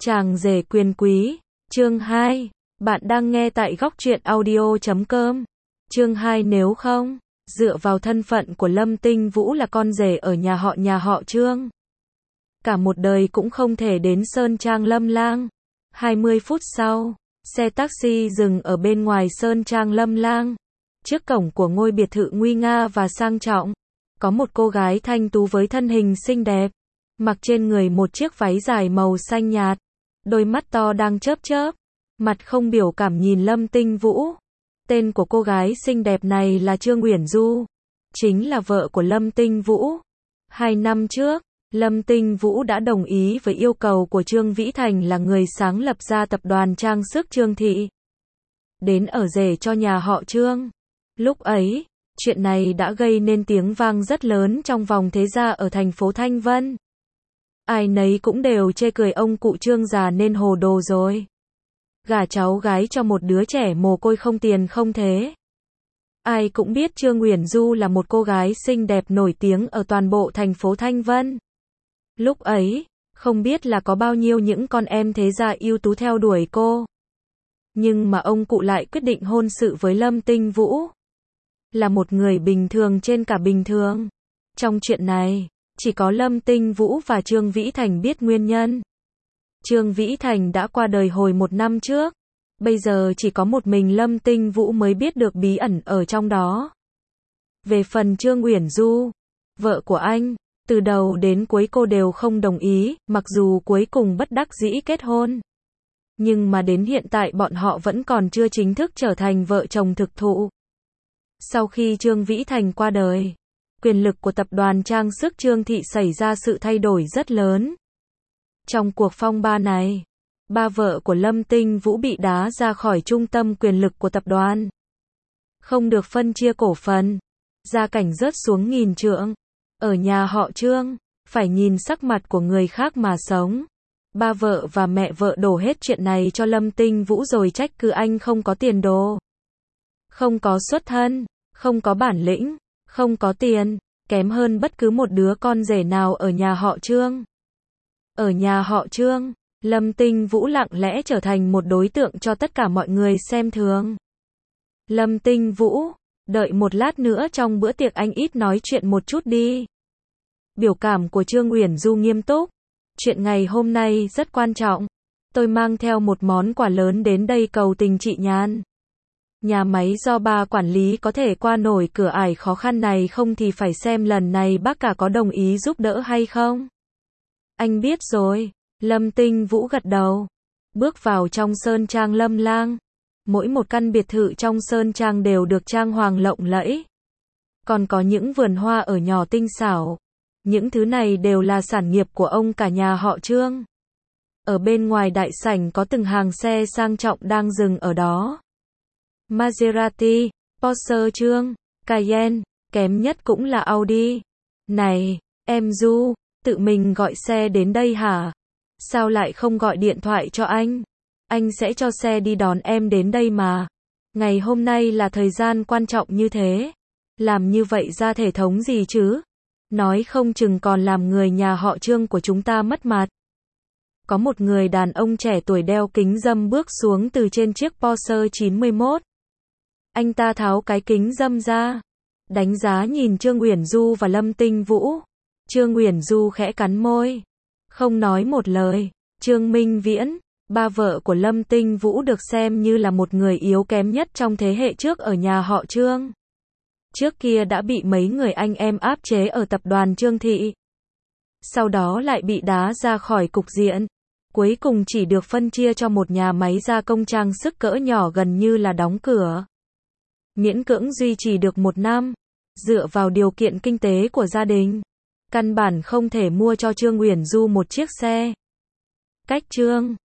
Chàng rể quyền quý, chương 2. Bạn đang nghe tại góc truyện audio.com. Chương 2. Nếu không, dựa vào thân phận của Lâm Tinh Vũ là con rể ở nhà họ Trương, cả một đời cũng không thể đến Sơn Trang Lâm Lang. 20 phút sau, xe taxi dừng ở bên ngoài Sơn Trang Lâm Lang. Trước cổng của ngôi biệt thự nguy nga và sang trọng, có một cô gái thanh tú với thân hình xinh đẹp, mặc trên người một chiếc váy dài màu xanh nhạt, đôi mắt to đang chớp chớp, mặt không biểu cảm nhìn Lâm Tinh Vũ. Tên của cô gái xinh đẹp này là Trương Uyển Du, chính là vợ của Lâm Tinh Vũ. 2 năm trước, Lâm Tinh Vũ đã đồng ý với yêu cầu của Trương Vĩ Thành là người sáng lập ra tập đoàn trang sức Trương Thị, đến ở rể cho nhà họ Trương. Lúc ấy, chuyện này đã gây nên tiếng vang rất lớn trong vòng thế gia ở thành phố Thanh Vân. Ai nấy cũng đều chê cười ông cụ Trương già nên hồ đồ rồi, gả cháu gái cho một đứa trẻ mồ côi không tiền không thế. Ai cũng biết Trương Uyển Du là một cô gái xinh đẹp nổi tiếng ở toàn bộ thành phố Thanh Vân. Lúc ấy, không biết là có bao nhiêu những con em thế gia ưu tú theo đuổi cô. Nhưng mà ông cụ lại quyết định hôn sự với Lâm Tinh Vũ, là một người bình thường trên cả bình thường. Trong chuyện này, chỉ có Lâm Tinh Vũ và Trương Vĩ Thành biết nguyên nhân. Trương Vĩ Thành đã qua đời hồi 1 năm trước, bây giờ chỉ có một mình Lâm Tinh Vũ mới biết được bí ẩn ở trong đó. Về phần Trương Uyển Du, vợ của anh, từ đầu đến cuối cô đều không đồng ý, mặc dù cuối cùng bất đắc dĩ kết hôn. Nhưng mà đến hiện tại bọn họ vẫn còn chưa chính thức trở thành vợ chồng thực thụ. Sau khi Trương Vĩ Thành qua đời, quyền lực của tập đoàn trang sức Trương Thị xảy ra sự thay đổi rất lớn. Trong cuộc phong ba này, ba vợ của Lâm Tinh Vũ bị đá ra khỏi trung tâm quyền lực của tập đoàn, không được phân chia cổ phần, gia cảnh rớt xuống nghìn trượng. Ở nhà họ Trương, phải nhìn sắc mặt của người khác mà sống. Ba vợ và mẹ vợ đổ hết chuyện này cho Lâm Tinh Vũ rồi trách cứ anh không có tiền đồ, không có xuất thân, không có bản lĩnh, không có tiền, kém hơn bất cứ một đứa con rể nào ở nhà họ Trương. Ở nhà họ Trương, Lâm Tinh Vũ lặng lẽ trở thành một đối tượng cho tất cả mọi người xem thường. Lâm Tinh Vũ, đợi một lát nữa trong bữa tiệc anh ít nói chuyện một chút đi. Biểu cảm của Trương Uyển Du nghiêm túc. Chuyện ngày hôm nay rất quan trọng. Tôi mang theo một món quà lớn đến đây cầu tình chị Nhan. Nhà máy do ba quản lý có thể qua nổi cửa ải khó khăn này không thì phải xem lần này bác cả có đồng ý giúp đỡ hay không. Anh biết rồi. Lâm Tinh Vũ gật đầu. Bước vào trong Sơn Trang Lâm Lang. Mỗi một căn biệt thự trong Sơn Trang đều được trang hoàng lộng lẫy. Còn có những vườn hoa ở nhỏ tinh xảo. Những thứ này đều là sản nghiệp của ông cả nhà họ Trương. Ở bên ngoài đại sảnh có từng hàng xe sang trọng đang dừng ở đó. Maserati, Porsche Trương, Cayenne, kém nhất cũng là Audi. Này, em Du, tự mình gọi xe đến đây hả? Sao lại không gọi điện thoại cho anh? Anh sẽ cho xe đi đón em đến đây mà. Ngày hôm nay là thời gian quan trọng như thế. Làm như vậy ra thể thống gì chứ? Nói không chừng còn làm người nhà họ Trương của chúng ta mất mặt. Có một người đàn ông trẻ tuổi đeo kính râm bước xuống từ trên chiếc Porsche 91. Anh ta tháo cái kính râm ra, đánh giá nhìn Trương Uyển Du và Lâm Tinh Vũ. Trương Uyển Du khẽ cắn môi, không nói một lời. Trương Minh Viễn, ba vợ của Lâm Tinh Vũ được xem như là một người yếu kém nhất trong thế hệ trước ở nhà họ Trương. Trước kia đã bị mấy người anh em áp chế ở tập đoàn Trương Thị, sau đó lại bị đá ra khỏi cục diện, cuối cùng chỉ được phân chia cho một nhà máy gia công trang sức cỡ nhỏ gần như là đóng cửa. Miễn cưỡng duy trì được 1 năm, dựa vào điều kiện kinh tế của gia đình, căn bản không thể mua cho Trương Uyển Du một chiếc xe. Cách Trương